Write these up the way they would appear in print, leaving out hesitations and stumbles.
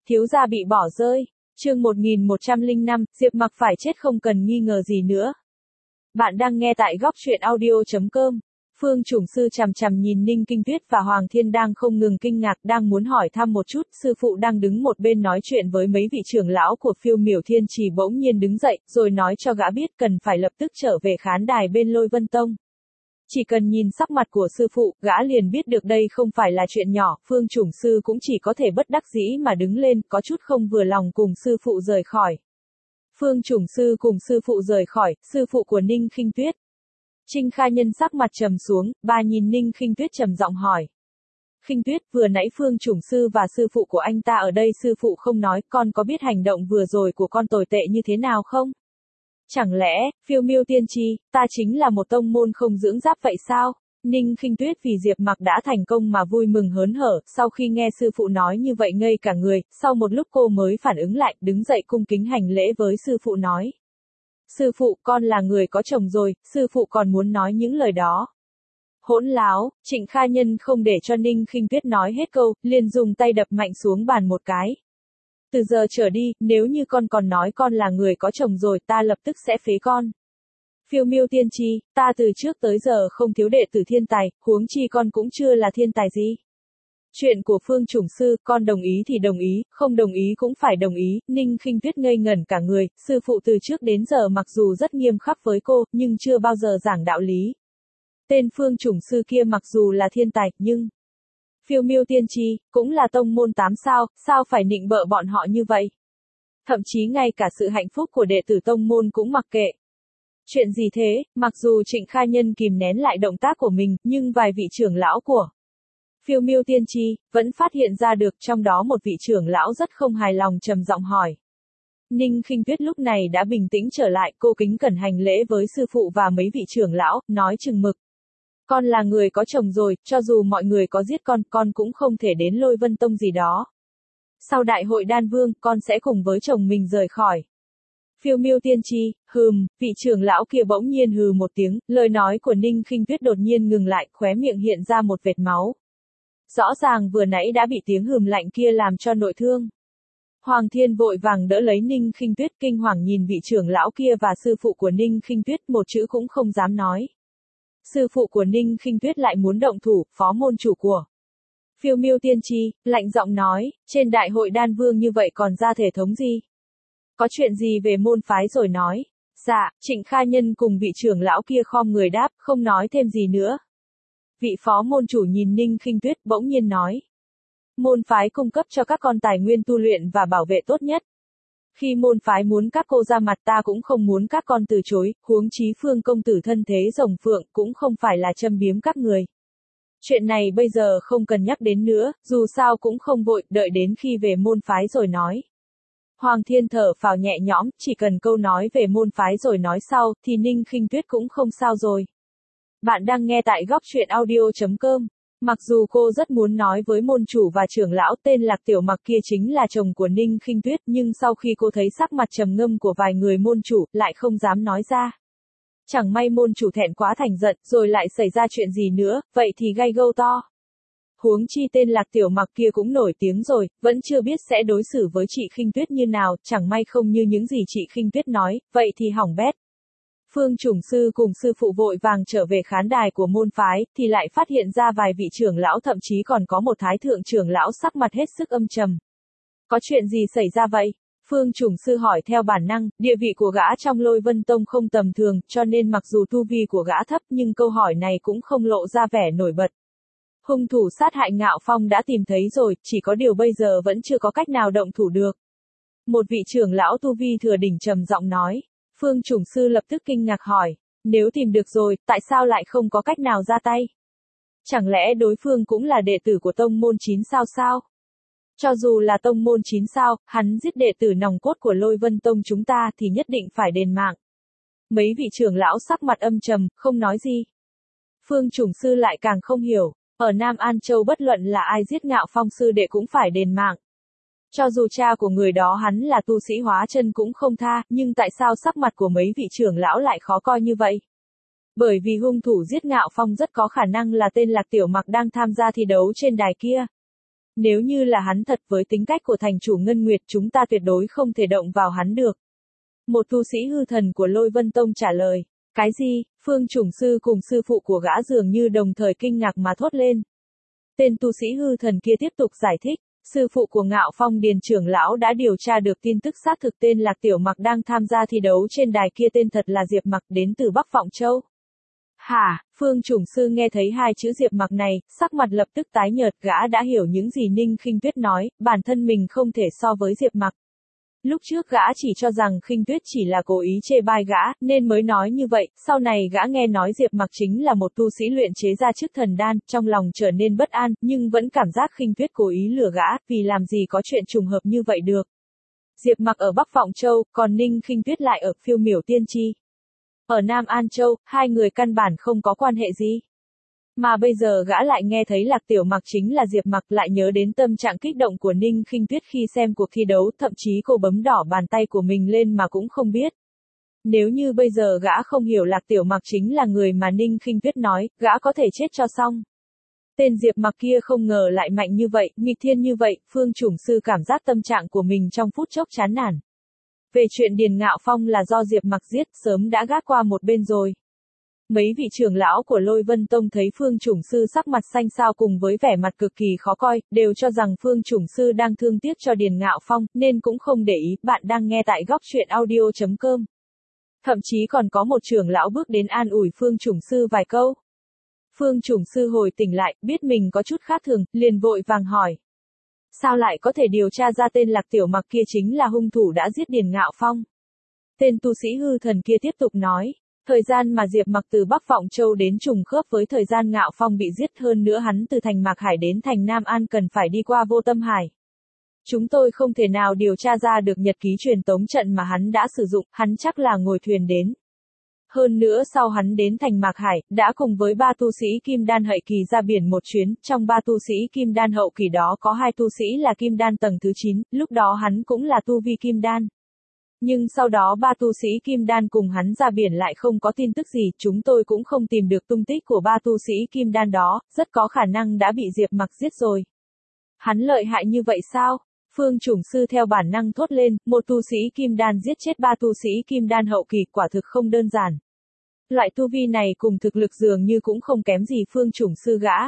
Thiếu gia bị bỏ rơi. Chương 1105, Diệp Mặc phải chết không cần nghi ngờ gì nữa. Bạn đang nghe tại góc truyện audio.com. Phương Chủng Sư chằm chằm nhìn Ninh Kinh Tuyết và Hoàng Thiên đang không ngừng kinh ngạc, đang muốn hỏi thăm một chút, sư phụ đang đứng một bên nói chuyện với mấy vị trưởng lão của Phiêu Miểu Thiên Trì bỗng nhiên đứng dậy, rồi nói cho gã biết cần phải lập tức trở về khán đài bên Lôi Vân Tông. Chỉ cần nhìn sắc mặt của sư phụ, gã liền biết được đây không phải là chuyện nhỏ, Phương Chủng Sư cũng chỉ có thể bất đắc dĩ mà đứng lên, có chút không vừa lòng cùng sư phụ rời khỏi. Phương Chủng Sư cùng sư phụ rời khỏi, sư phụ của Ninh Khinh Tuyết. Trinh Kha Nhân sắc mặt trầm xuống, bà nhìn Ninh Khinh Tuyết trầm giọng hỏi. Khinh Tuyết, vừa nãy Phương Chủng Sư và sư phụ của anh ta ở đây, sư phụ không nói, con có biết hành động vừa rồi của con tồi tệ như thế nào không? Chẳng lẽ, Phiêu Miêu Tiên Tri, ta chính là một tông môn không dưỡng giáp vậy sao? Ninh Khinh Tuyết vì Diệp Mặc đã thành công mà vui mừng hớn hở, sau khi nghe sư phụ nói như vậy ngây cả người, sau một lúc cô mới phản ứng lại, đứng dậy cung kính hành lễ với sư phụ nói. Sư phụ, con là người có chồng rồi, sư phụ còn muốn nói những lời đó. Hỗn láo, Trịnh Kha Nhân không để cho Ninh Khinh Tuyết nói hết câu, liền dùng tay đập mạnh xuống bàn một cái. Từ giờ trở đi, nếu như con còn nói con là người có chồng rồi, ta lập tức sẽ phế con. Phiêu Miêu Tiên Tri, ta từ trước tới giờ không thiếu đệ tử thiên tài, huống chi con cũng chưa là thiên tài gì. Chuyện của Phương Chủng Sư, con đồng ý thì đồng ý, không đồng ý cũng phải đồng ý. Ninh Khinh Tuyết ngây ngẩn cả người, sư phụ từ trước đến giờ mặc dù rất nghiêm khắc với cô, nhưng chưa bao giờ giảng đạo lý. Tên Phương Chủng Sư kia mặc dù là thiên tài, nhưng Phiêu Miêu Tiên Tri cũng là tông môn 8 sao, sao phải nịnh bợ bọn họ như vậy? Thậm chí ngay cả sự hạnh phúc của đệ tử tông môn cũng mặc kệ. Chuyện gì thế? Mặc dù Trịnh Kha Nhân kìm nén lại động tác của mình, nhưng vài vị trưởng lão của Phiêu Miêu Tiên Tri vẫn phát hiện ra được, trong đó một vị trưởng lão rất không hài lòng trầm giọng hỏi. Ninh Khinh Tuyết lúc này đã bình tĩnh trở lại, cô kính cẩn hành lễ với sư phụ và mấy vị trưởng lão, nói chừng mực. Con là người có chồng rồi, cho dù mọi người có giết con cũng không thể đến Lôi Vân Tông gì đó. Sau đại hội đan vương, con sẽ cùng với chồng mình rời khỏi. Phiêu Miêu Tiên Tri, vị trưởng lão kia bỗng nhiên hừ một tiếng, lời nói của Ninh Khinh Tuyết đột nhiên ngừng lại, khóe miệng hiện ra một vệt máu. Rõ ràng vừa nãy đã bị tiếng hừm lạnh kia làm cho nội thương. Hoàng Thiên vội vàng đỡ lấy Ninh Khinh Tuyết, kinh hoàng nhìn vị trưởng lão kia và sư phụ của Ninh Khinh Tuyết, một chữ cũng không dám nói. Sư phụ của Ninh Khinh Tuyết lại muốn động thủ, phó môn chủ của Phiêu Miêu Tiên Tri lạnh giọng nói, trên đại hội đan vương như vậy còn ra thể thống gì? Có chuyện gì về môn phái rồi nói. Dạ, Trịnh Kha Nhân cùng vị trưởng lão kia khom người đáp, không nói thêm gì nữa. Vị phó môn chủ nhìn Ninh Khinh Tuyết bỗng nhiên nói. Môn phái cung cấp cho các con tài nguyên tu luyện và bảo vệ tốt nhất. Khi môn phái muốn các cô ra mặt ta cũng không muốn các con từ chối, huống chí Phương công tử thân thế rồng phượng cũng không phải là châm biếm các người. Chuyện này bây giờ không cần nhắc đến nữa, dù sao cũng không vội, đợi đến khi về môn phái rồi nói. Hoàng Thiên thở phào nhẹ nhõm, chỉ cần câu nói về môn phái rồi nói sau, thì Ninh Khinh Tuyết cũng không sao rồi. Bạn đang nghe tại góc truyện audio.com. Mặc dù cô rất muốn nói với môn chủ và trưởng lão tên Lạc Tiểu Mặc kia chính là chồng của Ninh Khinh Tuyết, nhưng sau khi cô thấy sắc mặt trầm ngâm của vài người môn chủ, lại không dám nói ra. Chẳng may môn chủ thẹn quá thành giận, rồi lại xảy ra chuyện gì nữa, vậy thì gai gâu to. Huống chi tên Lạc Tiểu Mặc kia cũng nổi tiếng rồi, vẫn chưa biết sẽ đối xử với chị Khinh Tuyết như nào, chẳng may không như những gì chị Khinh Tuyết nói, vậy thì hỏng bét. Phương Chủng Sư cùng sư phụ vội vàng trở về khán đài của môn phái, thì lại phát hiện ra vài vị trưởng lão, thậm chí còn có một thái thượng trưởng lão sắc mặt hết sức âm trầm. Có chuyện gì xảy ra vậy? Phương Chủng Sư hỏi theo bản năng, địa vị của gã trong Lôi Vân Tông không tầm thường, cho nên mặc dù tu vi của gã thấp nhưng câu hỏi này cũng không lộ ra vẻ nổi bật. Hung thủ sát hại Ngạo Phong đã tìm thấy rồi, chỉ có điều bây giờ vẫn chưa có cách nào động thủ được. Một vị trưởng lão tu vi thừa đỉnh trầm giọng nói. Phương Chủng Sư lập tức kinh ngạc hỏi, nếu tìm được rồi, tại sao lại không có cách nào ra tay? Chẳng lẽ đối phương cũng là đệ tử của tông môn 9 sao sao? Cho dù là tông môn 9 sao, hắn giết đệ tử nòng cốt của Lôi Vân Tông chúng ta thì nhất định phải đền mạng. Mấy vị trưởng lão sắc mặt âm trầm, không nói gì. Phương Chủng Sư lại càng không hiểu, ở Nam An Châu bất luận là ai giết Ngạo Phong sư đệ cũng phải đền mạng. Cho dù cha của người đó hắn là tu sĩ hóa chân cũng không tha, nhưng tại sao sắc mặt của mấy vị trưởng lão lại khó coi như vậy? Bởi vì hung thủ giết Ngạo Phong rất có khả năng là tên Lạc Tiểu Mặc đang tham gia thi đấu trên đài kia. Nếu như là hắn thật với tính cách của thành chủ Ngân Nguyệt chúng ta tuyệt đối không thể động vào hắn được. Một tu sĩ hư thần của Lôi Vân Tông trả lời. Cái gì? Phương Chủng Sư cùng sư phụ của gã dường như đồng thời kinh ngạc mà thốt lên. Tên tu sĩ hư thần kia tiếp tục giải thích. Sư phụ của Ngạo Phong Điền trưởng lão đã điều tra được tin tức xác thực tên Lạc Tiểu Mặc đang tham gia thi đấu trên đài kia tên thật là Diệp Mặc đến từ Bắc Vọng Châu. Hả? Phương Chủng Sư nghe thấy hai chữ Diệp Mặc này, sắc mặt lập tức tái nhợt, gã đã hiểu những gì Ninh Khinh Tuyết nói, bản thân mình không thể so với Diệp Mặc. Lúc trước gã chỉ cho rằng Khinh Tuyết chỉ là cố ý chê bai gã, nên mới nói như vậy, sau này gã nghe nói Diệp Mặc chính là một tu sĩ luyện chế ra chức thần đan, trong lòng trở nên bất an, nhưng vẫn cảm giác Khinh Tuyết cố ý lừa gã, vì làm gì có chuyện trùng hợp như vậy được. Diệp Mặc ở Bắc Vọng Châu, còn Ninh Khinh Tuyết lại ở Phiêu Miểu Tiên Tri. Ở Nam An Châu, hai người căn bản không có quan hệ gì. Mà bây giờ gã lại nghe thấy Lạc Tiểu Mặc chính là Diệp Mặc, lại nhớ đến tâm trạng kích động của Ninh Khinh Tuyết khi xem cuộc thi đấu, thậm chí cô bấm đỏ bàn tay của mình lên mà cũng không biết. Nếu như bây giờ gã không hiểu Lạc Tiểu Mặc chính là người mà Ninh Khinh Tuyết nói, gã có thể chết cho xong. Tên Diệp Mặc kia không ngờ lại mạnh như vậy, nghịch thiên như vậy, Phương Chủng Sư cảm giác tâm trạng của mình trong phút chốc chán nản. Về chuyện Điền Ngạo Phong là do Diệp Mặc giết, sớm đã gác qua một bên rồi. Mấy vị trưởng lão của Lôi Vân Tông thấy Phương Chủng Sư sắc mặt xanh xao cùng với vẻ mặt cực kỳ khó coi, đều cho rằng Phương Chủng Sư đang thương tiếc cho Điền Ngạo Phong, nên cũng không để ý. Bạn đang nghe tại góc truyện audio.com. Thậm chí còn có một trưởng lão bước đến an ủi Phương Chủng Sư vài câu. Phương Chủng Sư hồi tỉnh lại, biết mình có chút khác thường, liền vội vàng hỏi. Sao lại có thể điều tra ra tên Lạc Tiểu Mặc kia chính là hung thủ đã giết Điền Ngạo Phong? Tên tu sĩ hư thần kia tiếp tục nói. Thời gian mà Diệp Mặc từ Bắc Vọng Châu đến trùng khớp với thời gian Ngạo Phong bị giết, hơn nữa hắn từ thành Mạc Hải đến thành Nam An cần phải đi qua Vô Tâm Hải. Chúng tôi không thể nào điều tra ra được nhật ký truyền tống trận mà hắn đã sử dụng, hắn chắc là ngồi thuyền đến. Hơn nữa sau hắn đến thành Mạc Hải, đã cùng với ba tu sĩ Kim Đan hậu kỳ ra biển một chuyến, trong ba tu sĩ Kim Đan hậu kỳ đó có hai tu sĩ là Kim Đan tầng thứ 9, lúc đó hắn cũng là tu vi Kim Đan. Nhưng sau đó ba tu sĩ Kim Đan cùng hắn ra biển lại không có tin tức gì, chúng tôi cũng không tìm được tung tích của ba tu sĩ Kim Đan đó, rất có khả năng đã bị Diệp Mặc giết rồi. Hắn lợi hại như vậy sao? Phương Chủng Sư theo bản năng thốt lên, một tu sĩ Kim Đan giết chết ba tu sĩ Kim Đan hậu kỳ, quả thực không đơn giản. Loại tu vi này cùng thực lực dường như cũng không kém gì Phương Chủng Sư gã.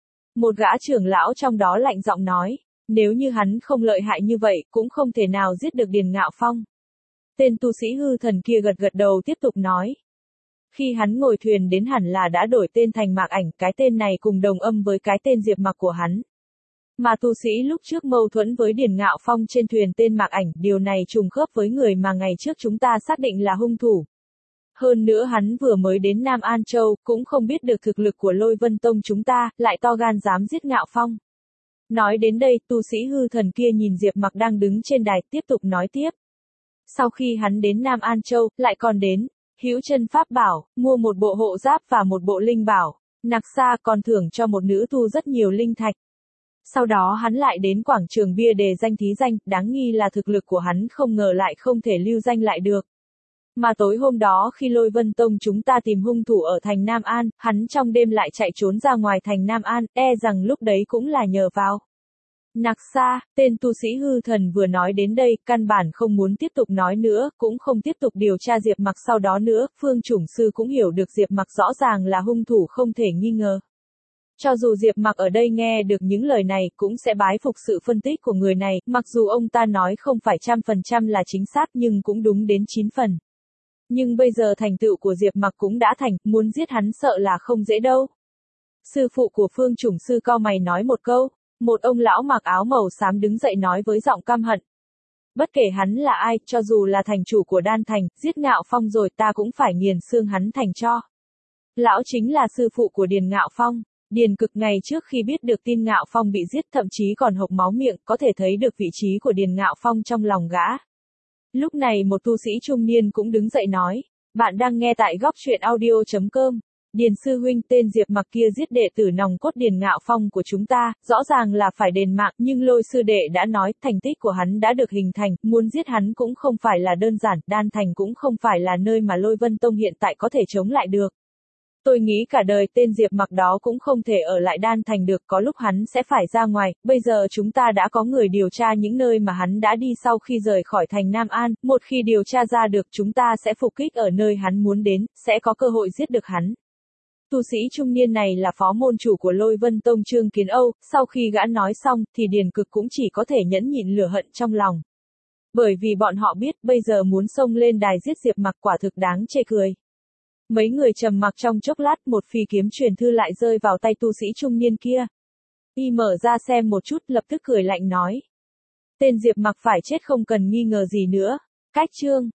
Một gã trưởng lão trong đó lạnh giọng nói, nếu như hắn không lợi hại như vậy, cũng không thể nào giết được Điền Ngạo Phong. Tên tu sĩ hư thần kia gật gật đầu tiếp tục nói. Khi hắn ngồi thuyền đến hẳn là đã đổi tên thành Mạc Ảnh, cái tên này cùng đồng âm với cái tên Diệp Mặc của hắn. Mà tu sĩ lúc trước mâu thuẫn với Điền Ngạo Phong trên thuyền tên Mạc Ảnh, điều này trùng khớp với người mà ngày trước chúng ta xác định là hung thủ. Hơn nữa hắn vừa mới đến Nam An Châu, cũng không biết được thực lực của Lôi Vân Tông chúng ta, lại to gan dám giết Ngạo Phong. Nói đến đây, tu sĩ hư thần kia nhìn Diệp Mặc đang đứng trên đài, tiếp tục nói tiếp. Sau khi hắn đến Nam An Châu, lại còn đến Hữu Chân Pháp Bảo, mua một bộ hộ giáp và một bộ linh bảo, Nặc Sa còn thưởng cho một nữ tu rất nhiều linh thạch. Sau đó hắn lại đến quảng trường bia đề danh thí danh, đáng nghi là thực lực của hắn không ngờ lại không thể lưu danh lại được. Mà tối hôm đó khi Lôi Vân Tông chúng ta tìm hung thủ ở thành Nam An, hắn trong đêm lại chạy trốn ra ngoài thành Nam An, rằng lúc đấy cũng là nhờ vào Nặc Sa. Tên tu sĩ hư thần vừa nói đến đây, căn bản không muốn tiếp tục nói nữa, cũng không tiếp tục điều tra Diệp Mặc sau đó nữa, Phương Chủng Sư cũng hiểu được Diệp Mặc rõ ràng là hung thủ không thể nghi ngờ. Cho dù Diệp Mặc ở đây nghe được những lời này, cũng sẽ bái phục sự phân tích của người này, mặc dù ông ta nói không phải 100% là chính xác nhưng cũng đúng đến 9 phần. Nhưng bây giờ thành tựu của Diệp Mặc cũng đã thành, muốn giết hắn sợ là không dễ đâu. Sư phụ của Phương Chủng Sư cau mày nói một câu. Một ông lão mặc áo màu xám đứng dậy nói với giọng căm hận. Bất kể hắn là ai, cho dù là thành chủ của Đan Thành, giết Ngạo Phong rồi ta cũng phải nghiền xương hắn thành cho. Lão chính là sư phụ của Điền Ngạo Phong. Điền Cực ngày trước khi biết được tin Ngạo Phong bị giết thậm chí còn hộc máu miệng, có thể thấy được vị trí của Điền Ngạo Phong trong lòng gã. Lúc này một tu sĩ trung niên cũng đứng dậy nói. Bạn đang nghe tại góc truyện audio.com. Điền sư huynh, tên Diệp Mặc kia giết đệ tử nòng cốt Điền Ngạo Phong của chúng ta, rõ ràng là phải đền mạng, nhưng Lôi sư đệ đã nói, thành tích của hắn đã được hình thành, muốn giết hắn cũng không phải là đơn giản, Đan Thành cũng không phải là nơi mà Lôi Vân Tông hiện tại có thể chống lại được. Tôi nghĩ cả đời tên Diệp Mặc đó cũng không thể ở lại Đan Thành được, có lúc hắn sẽ phải ra ngoài, bây giờ chúng ta đã có người điều tra những nơi mà hắn đã đi sau khi rời khỏi thành Nam An, một khi điều tra ra được chúng ta sẽ phục kích ở nơi hắn muốn đến, sẽ có cơ hội giết được hắn. Tu sĩ trung niên này là phó môn chủ của Lôi Vân Tông Trương Kiến Âu, sau khi gã nói xong thì Điền Cực cũng chỉ có thể nhẫn nhịn lửa hận trong lòng. Bởi vì bọn họ biết bây giờ muốn xông lên đài giết Diệp Mặc quả thực đáng chê cười. Mấy người trầm mặc trong chốc lát, một phi kiếm truyền thư lại rơi vào tay tu sĩ trung niên kia. Y mở ra xem một chút, lập tức cười lạnh nói. Tên Diệp Mặc phải chết không cần nghi ngờ gì nữa. Cách chương